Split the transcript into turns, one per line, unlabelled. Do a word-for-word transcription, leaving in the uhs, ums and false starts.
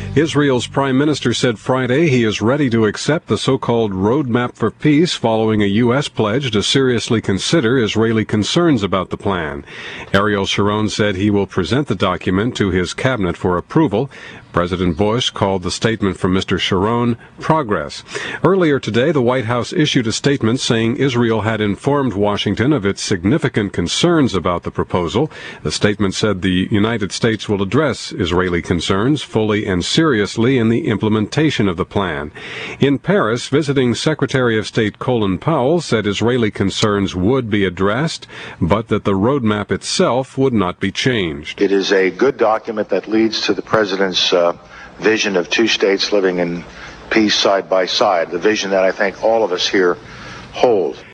Israel's prime minister said Friday he is ready to accept the so-called roadmap for peace following a U S pledge to seriously consider Israeli concerns about the plan. Ariel Sharon said he will present the document to his cabinet for approval. President Bush called the statement from Mister Sharon progress. Earlier today, the White House issued a statement saying Israel had informed Washington of its significant concerns about the proposal. The statement said the United States will address Israeli concerns fully and seriously in the implementation of the plan. In Paris, visiting Secretary of State Colin Powell said Israeli concerns would be addressed, but that the roadmap itself would not be changed.
It is a good document that leads to the president's uh, vision of two states living in peace side by side, the vision that I think all of us here hold.